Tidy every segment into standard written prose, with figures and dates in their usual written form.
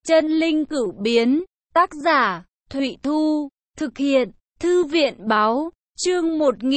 Chân linh cửu biến, tác giả, Thụy Thu, thực hiện, Thư viện báo, chương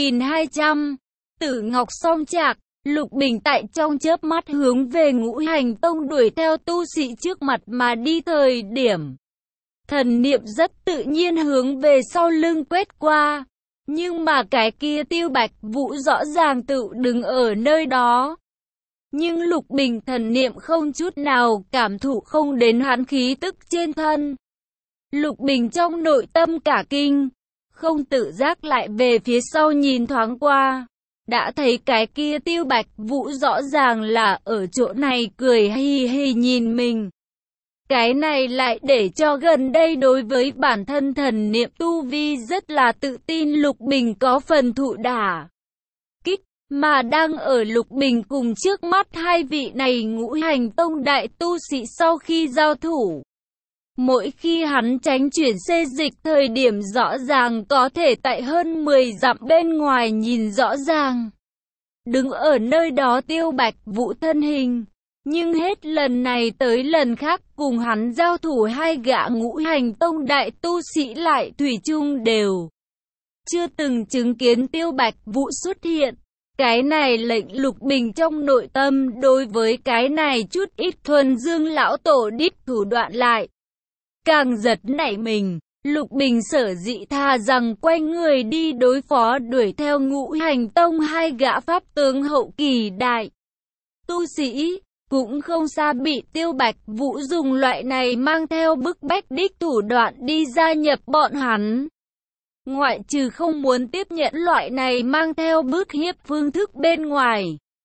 1200, Tử Ngọc Song Trạc. Lục Bình tại trong chớp mắt hướng về Ngũ Hành Tông đuổi theo tu sĩ trước mặt mà đi, thời điểm thần niệm rất tự nhiên hướng về sau lưng quét qua. Nhưng mà cái kia Tiêu Bạch Vũ rõ ràng tự đứng ở nơi đó. Nhưng Lục Bình thần niệm không chút nào cảm thụ không đến hắn khí tức trên thân. Lục Bình trong nội tâm cả kinh, không tự giác lại về phía sau nhìn thoáng qua. Đã thấy cái kia Tiêu Bạch Vũ rõ ràng là ở chỗ này cười hi hi nhìn mình. Cái này lại để cho gần đây đối với bản thân thần niệm tu vi rất là tự tin Lục Bình có phần thụ đả kích, mà đang ở Lục Bình cùng trước mắt hai vị này Ngũ Hành Tông đại tu sĩ sau khi giao thủ. Mỗi khi hắn tránh chuyển xê dịch thời điểm rõ ràng có thể tại hơn 10 dặm bên ngoài nhìn rõ ràng. Đứng ở nơi đó Tiêu Bạch Vũ thân hình. Nhưng hết lần này tới lần khác cùng hắn giao thủ hai gã Ngũ Hành Tông đại tu sĩ lại thủy chung đều chưa từng chứng kiến Tiêu Bạch Vũ xuất hiện. Cái này lệnh Lục Bình trong nội tâm đối với cái này chút ít thuần dương lão tổ đích thủ đoạn lại càng giật nảy mình. Lục Bình sở dĩ tha rằng quay người đi đối phó đuổi theo Ngũ Hành Tông hai gã pháp tướng hậu kỳ đại tu sĩ, cũng không xa bị Tiêu Bạch Vũ dùng loại này mang theo bức bách đích thủ đoạn đi gia nhập bọn hắn. Ngoại trừ không muốn tiếp nhận loại này mang theo bức hiếp phương thức bên ngoài,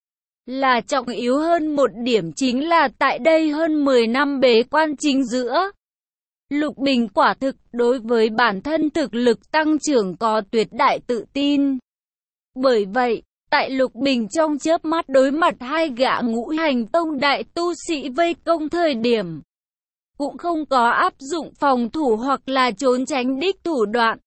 là trọng yếu hơn một điểm chính là tại đây hơn 10 năm bế quan chính giữa. Lục Bình quả thực đối với bản thân thực lực tăng trưởng có tuyệt đại tự tin. Bởi vậy, tại Lục Bình trong chớp mắt đối mặt hai gã Ngũ Hành Tông đại tu sĩ vây công thời điểm, cũng không có áp dụng phòng thủ hoặc là trốn tránh đích thủ đoạn,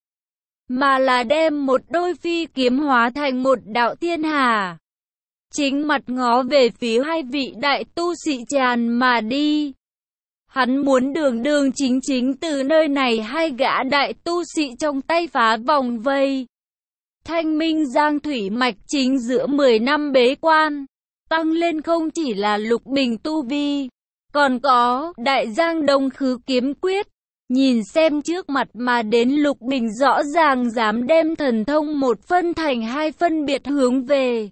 mà là đem một đôi phi kiếm hóa thành một đạo thiên hà. Chính mặt ngó về phía hai vị đại tu sĩ tràn mà đi. Hắn muốn đường đường chính chính từ nơi này hai gã đại tu sĩ trong tay phá vòng vây. Thanh Minh Giang Thủy Mạch chính giữa 10 năm bế quan, tăng lên không chỉ là Lục Bình tu vi, còn có Đại Giang Đông Khứ Kiếm Quyết. Nhìn xem trước mặt mà đến Lục Bình rõ ràng dám đem thần thông một phân thành hai phân biệt hướng về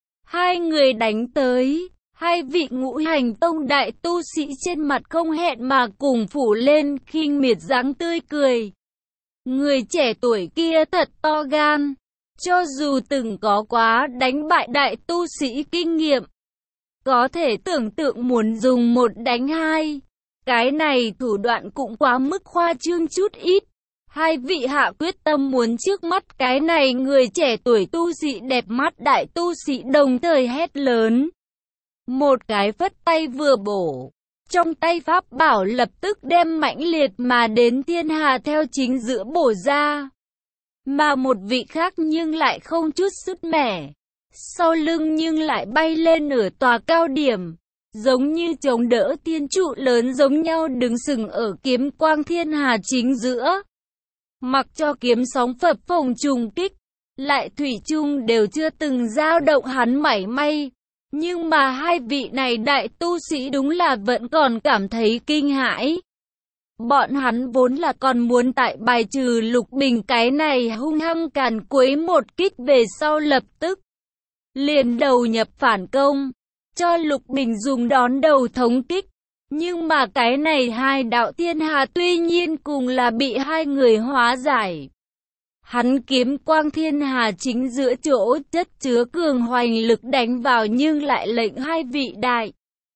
hai người đánh tới. Hai vị Ngũ Hành Tông đại tu sĩ trên mặt không hẹn mà cùng phủ lên khinh miệt dáng tươi cười. Người trẻ tuổi kia thật to gan, cho dù từng có quá đánh bại đại tu sĩ kinh nghiệm, có thể tưởng tượng muốn dùng một đánh hai. Cái này thủ đoạn cũng quá mức khoa trương chút ít. Hai vị hạ quyết tâm muốn trước mắt cái này người trẻ tuổi tu sĩ đẹp mắt đại tu sĩ đồng thời hét lớn. Một cái phất tay vừa bổ, trong tay pháp bảo lập tức đem mãnh liệt mà đến thiên hà theo chính giữa bổ ra. Mà một vị khác nhưng lại không chút sứt mẻ, sau lưng nhưng lại bay lên nửa tòa cao điểm, giống như chống đỡ thiên trụ lớn giống nhau đứng sừng ở kiếm quang thiên hà chính giữa. Mặc cho kiếm sóng phập phồng trùng kích, lại thủy chung đều chưa từng dao động hắn mảy may. Nhưng mà hai vị này đại tu sĩ đúng là vẫn còn cảm thấy kinh hãi. Bọn hắn vốn là còn muốn tại bài trừ Lục Bình cái này hung hăng càn quấy một kích về sau lập tức liền đầu nhập phản công, cho Lục Bình dùng đón đầu thống kích. Nhưng mà cái này hai đạo thiên hà tuy nhiên cùng là bị hai người hóa giải. Hắn kiếm quang thiên hà chính giữa chỗ chất chứa cường hoành lực đánh vào nhưng lại lệnh hai vị đại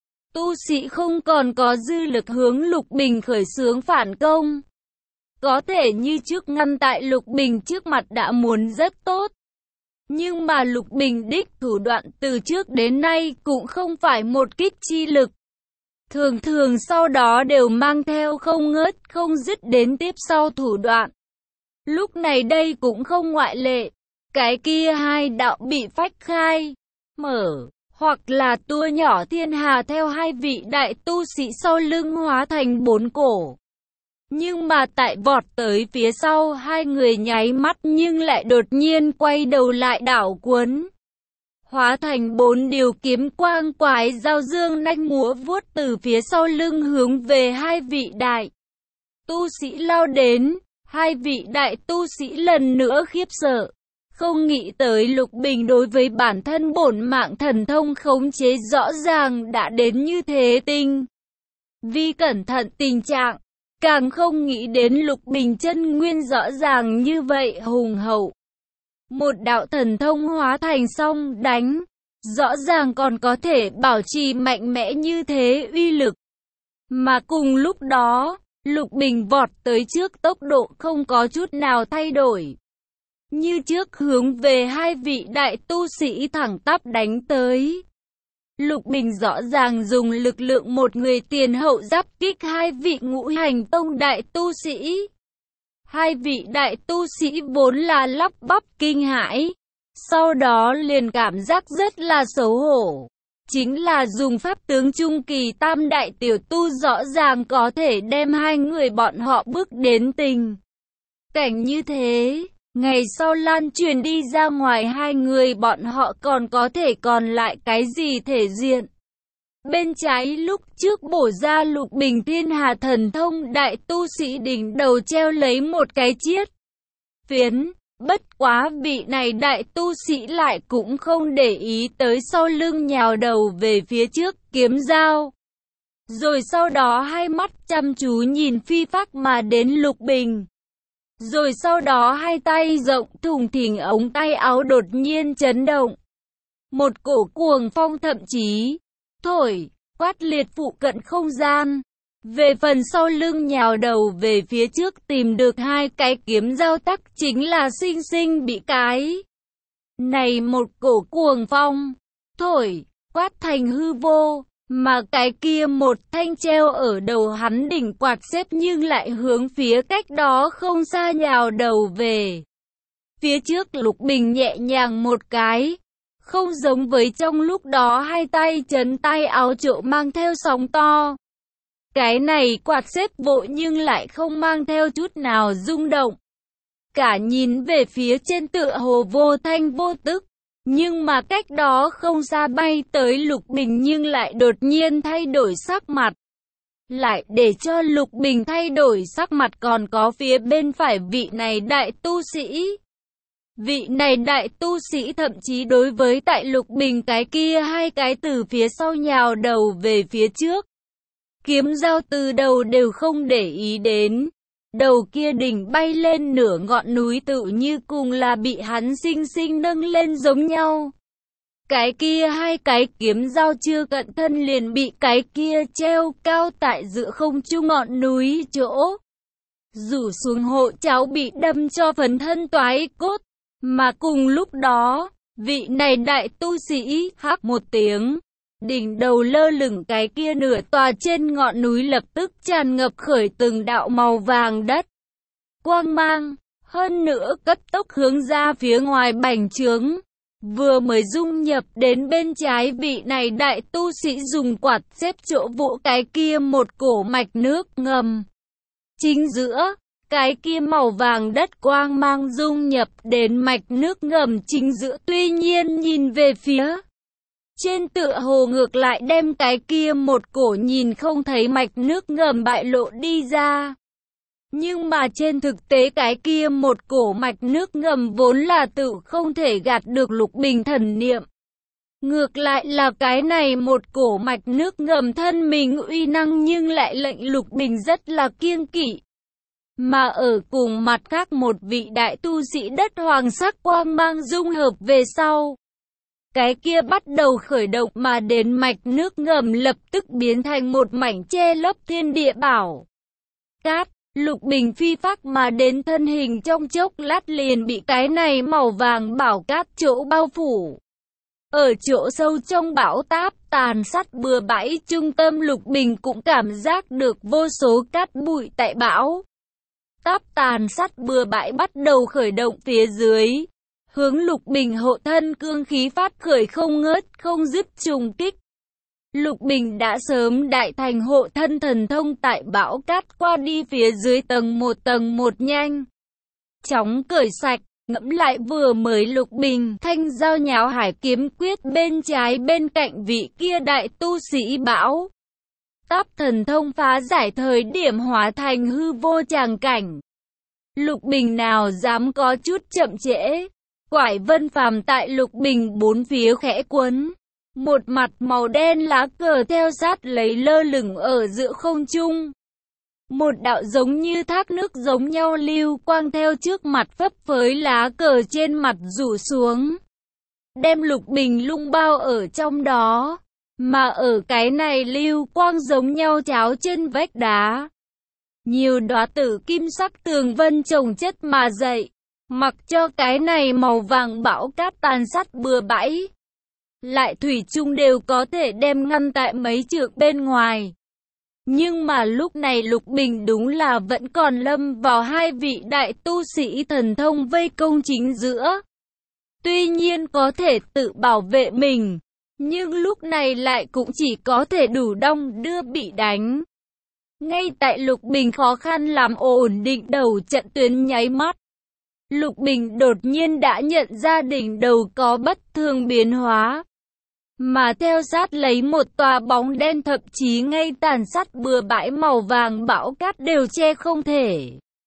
tu sĩ không còn có dư lực hướng Lục Bình khởi xướng phản công. Có thể như trước ngăn tại Lục Bình trước mặt đã muốn rất tốt. Nhưng mà Lục Bình đích thủ đoạn từ trước đến nay cũng không phải một kích chi lực. Thường thường sau đó đều mang theo không ngớt không dứt đến tiếp sau thủ đoạn. Lúc này đây cũng không ngoại lệ. Cái kia hai đạo bị phách khai, mở, hoặc là tua nhỏ thiên hà theo hai vị đại tu sĩ sau lưng hóa thành 4 cổ. Nhưng mà tại vọt tới phía sau hai người nháy mắt nhưng lại đột nhiên quay đầu lại đảo cuốn. Hóa thành 4 điều kiếm quang quái dao dương nanh múa vuốt từ phía sau lưng hướng về hai vị đại tu sĩ lao đến. Hai vị đại tu sĩ lần nữa khiếp sợ. Không nghĩ tới Lục Bình đối với bản thân bổn mạng thần thông khống chế rõ ràng đã đến như thế tinh vi cẩn thận tình trạng. Càng không nghĩ đến Lục Bình chân nguyên rõ ràng như vậy hùng hậu. Một đạo thần thông hóa thành song đánh, rõ ràng còn có thể bảo trì mạnh mẽ như thế uy lực. Mà cùng lúc đó, Lục Bình vọt tới trước tốc độ không có chút nào thay đổi. Như trước hướng về hai vị đại tu sĩ thẳng tắp đánh tới. Lục Bình rõ ràng dùng lực lượng một người tiền hậu giáp kích hai vị ngũ hành tông đại tu sĩ. Hai vị đại tu sĩ vốn là lắp bắp kinh hãi, sau đó liền cảm giác rất là xấu hổ. Chính là dùng pháp tướng trung kỳ tam đại tiểu tu rõ ràng có thể đem hai người bọn họ bước đến tình cảnh như thế. Ngày sau lan truyền đi ra ngoài hai người bọn họ còn có thể còn lại cái gì thể diện. Bên trái lúc trước bổ ra Lục Bình thiên hà thần thông đại tu sĩ đỉnh đầu treo lấy một cái chiết phiến. Bất quá vị này đại tu sĩ lại cũng không để ý tới sau lưng nhào đầu về phía trước kiếm dao. Rồi sau đó hai mắt chăm chú nhìn phi phác mà đến Lục Bình. Rồi sau đó hai tay rộng thùng thình ống tay áo đột nhiên chấn động. Một cổ cuồng phong thậm chí thổi, quát liệt phụ cận không gian. Về phần sau lưng nhào đầu về phía trước tìm được hai cái kiếm dao tắc chính là sinh sinh bị cái này một cổ cuồng phong thổi, quát thành hư vô. Mà cái kia một thanh treo ở đầu hắn đỉnh quạt xếp nhưng lại hướng phía cách đó không xa nhào đầu về phía trước. Lục Bình nhẹ nhàng một cái, không giống với trong lúc đó hai tay chấn tay áo chỗ mang theo sóng to. Cái này quạt xếp vội nhưng lại không mang theo chút nào rung động. Cả nhìn về phía trên tựa hồ vô thanh vô tức. Nhưng mà cách đó không xa bay tới Lục Bình nhưng lại đột nhiên thay đổi sắc mặt. Lại để cho Lục Bình thay đổi sắc mặt còn có phía bên phải vị này đại tu sĩ. Vị này đại tu sĩ thậm chí đối với tại Lục Bình cái kia hai cái từ phía sau nhào đầu về phía trước. Kiếm dao từ đầu đều không để ý đến. Đầu kia đỉnh bay lên nửa ngọn núi tự như cùng là bị hắn sinh sinh nâng lên giống nhau. Cái kia hai cái kiếm dao chưa cận thân liền bị cái kia treo cao tại giữa không trung ngọn núi chỗ. Rủ xuống hộ cháu bị đâm cho phần thân toái cốt. Mà cùng lúc đó, vị này đại tu sĩ hắc một tiếng. Đỉnh đầu lơ lửng cái kia nửa tòa trên ngọn núi lập tức tràn ngập khởi từng đạo màu vàng đất. Quang mang, hơn nữa cấp tốc hướng ra phía ngoài bành trướng. Vừa mới dung nhập đến bên trái vị này đại tu sĩ dùng quạt xếp chỗ vỗ cái kia một cổ mạch nước ngầm. Chính giữa, cái kia màu vàng đất quang mang dung nhập đến mạch nước ngầm chính giữa, tuy nhiên nhìn về phía trên tựa hồ ngược lại đem cái kia một cổ nhìn không thấy mạch nước ngầm bại lộ đi ra. Nhưng mà trên thực tế cái kia một cổ mạch nước ngầm vốn là tự không thể gạt được Lục Bình thần niệm. Ngược lại là cái này một cổ mạch nước ngầm thân mình uy năng nhưng lại lệnh Lục Bình rất là kiêng kỵ. Mà ở cùng mặt khác một vị đại tu sĩ đất hoàng sắc quang mang dung hợp về sau. Cái kia bắt đầu khởi động mà đến mạch nước ngầm lập tức biến thành một mảnh che lấp thiên địa bảo cát. Lục Bình phi phác mà đến thân hình trong chốc lát liền bị cái này màu vàng bảo cát chỗ bao phủ. Ở chỗ sâu trong bão táp tàn sát bừa bãi trung tâm, Lục Bình cũng cảm giác được vô số cát bụi tại bão táp tàn sát bừa bãi bắt đầu khởi động phía dưới. hướng Lục Bình hộ thân cương khí phát khởi không ngớt không dứt trùng kích. Lục Bình đã sớm đại thành hộ thân thần thông tại bão cát qua đi phía dưới tầng một nhanh chóng cởi sạch. Ngẫm lại vừa mới Lục Bình thanh giao nháo hải kiếm quyết bên trái bên cạnh vị kia đại tu sĩ bão táp thần thông phá giải thời điểm hóa thành hư vô tràng cảnh. Lục Bình nào dám có chút chậm trễ. Quải Vân Phàm tại Lục Bình bốn phía khẽ cuốn. Một mặt màu đen lá cờ theo sát lấy lơ lửng ở giữa không trung. Một đạo giống như thác nước giống nhau lưu quang theo trước mặt phấp phới lá cờ trên mặt rủ xuống. Đem Lục Bình lung bao ở trong đó. Mà ở cái này lưu quang giống nhau cháo trên vách đá. Nhiều đóa tử kim sắc tường vân chồng chất mà dậy. Mặc cho cái này màu vàng bão cát tàn sát bừa bãi. Lại thủy chung đều có thể đem ngăn tại mấy trượng bên ngoài. Nhưng mà lúc này Lục Bình đúng là vẫn còn lâm vào hai vị đại tu sĩ thần thông vây công chính giữa. Tuy nhiên có thể tự bảo vệ mình, nhưng lúc này lại cũng chỉ có thể đủ đong đưa bị đánh. Ngay tại Lục Bình khó khăn làm ổn định đầu trận tuyến nháy mắt. Lục Bình đột nhiên đã nhận ra đỉnh đầu có bất thường biến hóa. Mà theo sát lấy một tòa bóng đen thậm chí ngay tàn sát bừa bãi màu vàng bão cát đều che không thể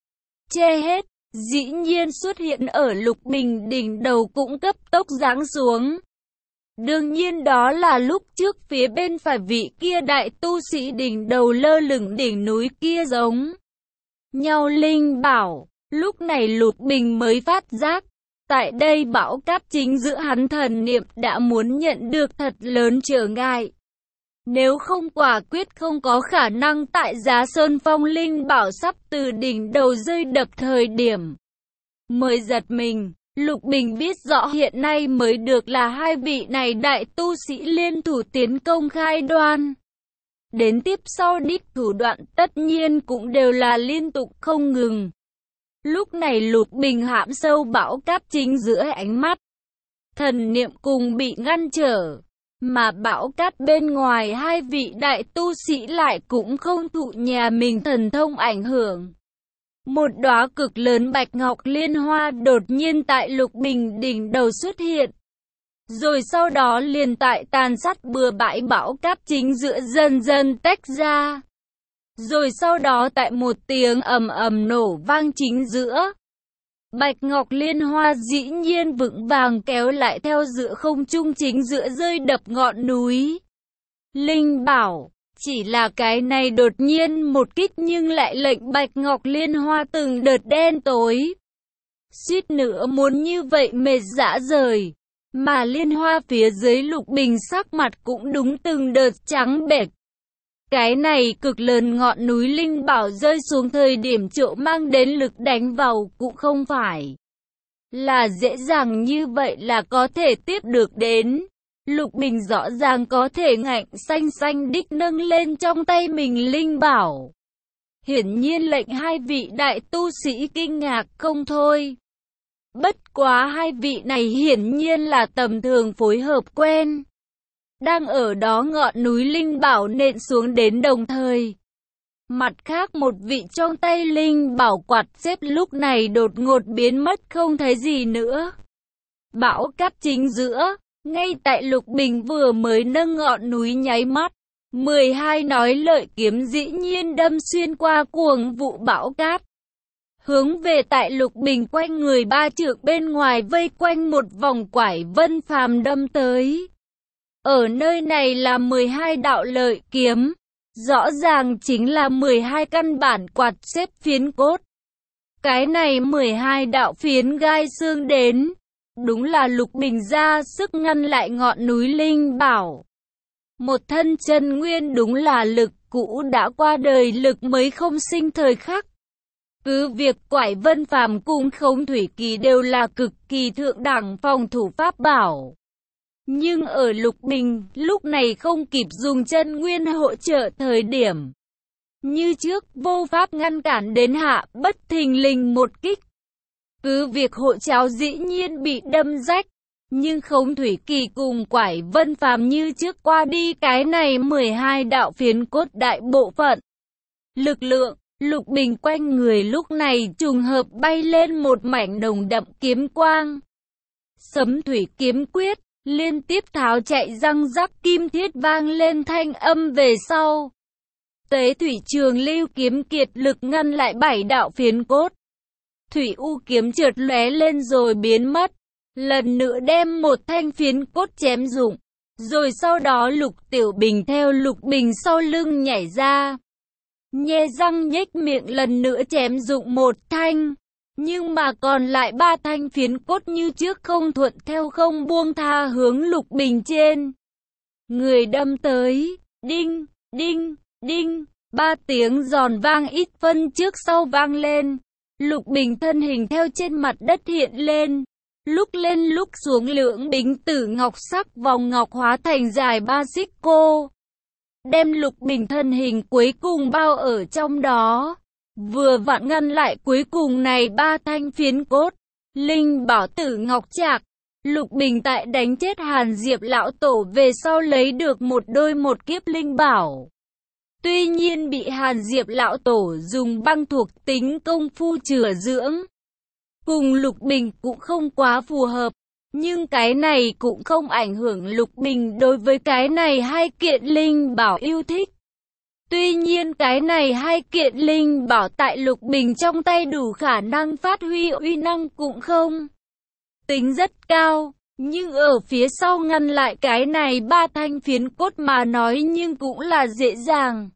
che hết, dĩ nhiên xuất hiện ở Lục Bình đỉnh đầu cũng cấp tốc giáng xuống. Đương nhiên đó là lúc trước phía bên phải vị kia đại tu sĩ đỉnh đầu lơ lửng đỉnh núi kia giống nhau linh bảo. Lúc này Lục Bình mới phát giác. Tại đây bão cát chính giữa hắn thần niệm đã muốn nhận được thật lớn trở ngại. Nếu không quả quyết không có khả năng tại Giá Sơn Phong linh bảo sắp từ đỉnh đầu rơi đập thời điểm. Mới giật mình, Lục Bình biết rõ hiện nay mới được là hai vị này đại tu sĩ liên thủ tiến công khai đoan. Đến tiếp sau đích thủ đoạn tất nhiên cũng đều là liên tục không ngừng. Lúc này Lục Bình hãm sâu bão cát chính giữa ánh mắt. Thần niệm cùng bị ngăn trở. Mà bão cát bên ngoài hai vị đại tu sĩ lại cũng không thụ nhà mình thần thông ảnh hưởng. Một đóa cực lớn bạch ngọc liên hoa đột nhiên tại Lục Bình đỉnh đầu xuất hiện. Rồi sau đó liền tại tàn sát bừa bãi bão cát chính giữa dần dần tách ra. Rồi sau đó tại một tiếng ầm ầm nổ vang chính giữa. Bạch ngọc liên hoa dĩ nhiên vững vàng kéo lại theo giữa không trung chính giữa rơi đập ngọn núi. Linh bảo, chỉ là cái này đột nhiên một kích nhưng lại lệnh bạch ngọc liên hoa từng đợt đen tối. Suýt nữa muốn như vậy mệt rã rời. Mà liên hoa phía dưới Lục Bình sắc mặt cũng đúng từng đợt trắng bệch. Cái này cực lớn ngọn núi linh bảo rơi xuống thời điểm chỗ mang đến lực đánh vào cũng không phải là dễ dàng như vậy là có thể tiếp được đến. Lục Bình rõ ràng có thể ngạnh xanh xanh đích nâng lên trong tay mình linh bảo. Hiển nhiên lệnh hai vị đại tu sĩ kinh ngạc không thôi. Bất quá hai vị này hiển nhiên là tầm thường phối hợp quen. Đang ở đó ngọn núi linh bảo nện xuống đến đồng thời. Mặt khác một vị trong tay linh bảo quạt xếp lúc này đột ngột biến mất không thấy gì nữa. Bão cát chính giữa, ngay tại Lục Bình vừa mới nâng ngọn núi nháy mắt. 12 nói lợi kiếm dĩ nhiên đâm xuyên qua cuồng vụ bão cát. Hướng về tại Lục Bình quanh người ba trượng bên ngoài vây quanh một vòng Quải Vân Phàm đâm tới. Ở nơi này là 12 đạo lợi kiếm, rõ ràng chính là 12 căn bản quạt xếp phiến cốt. Cái này 12 đạo phiến gai xương đến, đúng là Lục Bình ra sức ngăn lại ngọn núi linh bảo. Một thân chân nguyên đúng là lực cũ đã qua đời lực mới không sinh thời khắc. Cứ việc Quải Vân Phàm cùng Không Thủy Kỳ đều là cực kỳ thượng đẳng phòng thủ pháp bảo. Nhưng ở Lục Bình, lúc này không kịp dùng chân nguyên hỗ trợ thời điểm. Như trước, vô pháp ngăn cản đến hạ, bất thình lình một kích. Cứ việc hộ cháo dĩ nhiên bị đâm rách, nhưng không Thủy Kỳ cùng Quải Vân Phàm như trước qua đi cái này 12 đạo phiến cốt đại bộ phận. Lực lượng, Lục Bình quanh người lúc này trùng hợp bay lên một mảnh nồng đậm kiếm quang. Sấm thủy kiếm quyết, liên tiếp tháo chạy răng rắc kim thiết vang lên thanh âm về sau. Tế thủy trường lưu kiếm kiệt lực ngăn lại 7 đạo phiến cốt. Thủy u kiếm chợt lóe lên rồi biến mất. Lần nữa đem một thanh phiến cốt chém dụng. Rồi sau đó Lục Tiểu Bình theo Lục Bình sau lưng nhảy ra. Nhe răng nhếch miệng lần nữa chém dụng một thanh. Nhưng mà còn lại 3 thanh phiến cốt như trước không thuận theo không buông tha hướng Lục Bình trên. Người đâm tới, đinh, đinh, đinh, 3 tiếng giòn vang ít phân trước sau vang lên. Lục Bình thân hình theo trên mặt đất hiện lên. Lúc lên lúc xuống lưỡng bính tử ngọc sắc vòng ngọc hóa thành dài 3 xích cô. Đem Lục Bình thân hình cuối cùng bao ở trong đó. Vừa vặn ngăn lại cuối cùng này 3 thanh phiến cốt. Linh bảo tử ngọc trạc. Lục Bình tại đánh chết Hàn Diệp lão tổ về sau lấy được một đôi một kiếp linh bảo. Tuy nhiên bị Hàn Diệp lão tổ dùng băng thuộc tính công phu chữa dưỡng. Cùng Lục Bình cũng không quá phù hợp. Nhưng cái này cũng không ảnh hưởng Lục Bình đối với cái này 2 kiện linh bảo yêu thích. Tuy nhiên cái này 2 kiện linh bảo tại Lục Bình trong tay đủ khả năng phát huy uy năng cũng không tính rất cao. Nhưng ở phía sau ngăn lại cái này 3 thanh phiến cốt mà nói nhưng cũng là dễ dàng.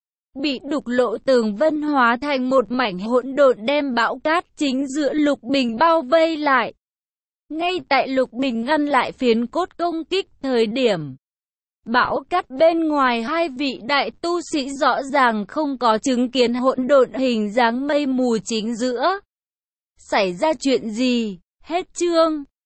Bị đục lộ tường vân hóa thành một mảnh hỗn độn đem bão cát chính giữa Lục Bình bao vây lại. Ngay tại Lục Bình ngăn lại phiến cốt công kích thời điểm. Bão cát bên ngoài 2 vị đại tu sĩ rõ ràng không có chứng kiến hỗn độn hình dáng mây mù chính giữa. Xảy ra chuyện gì? Hết chương.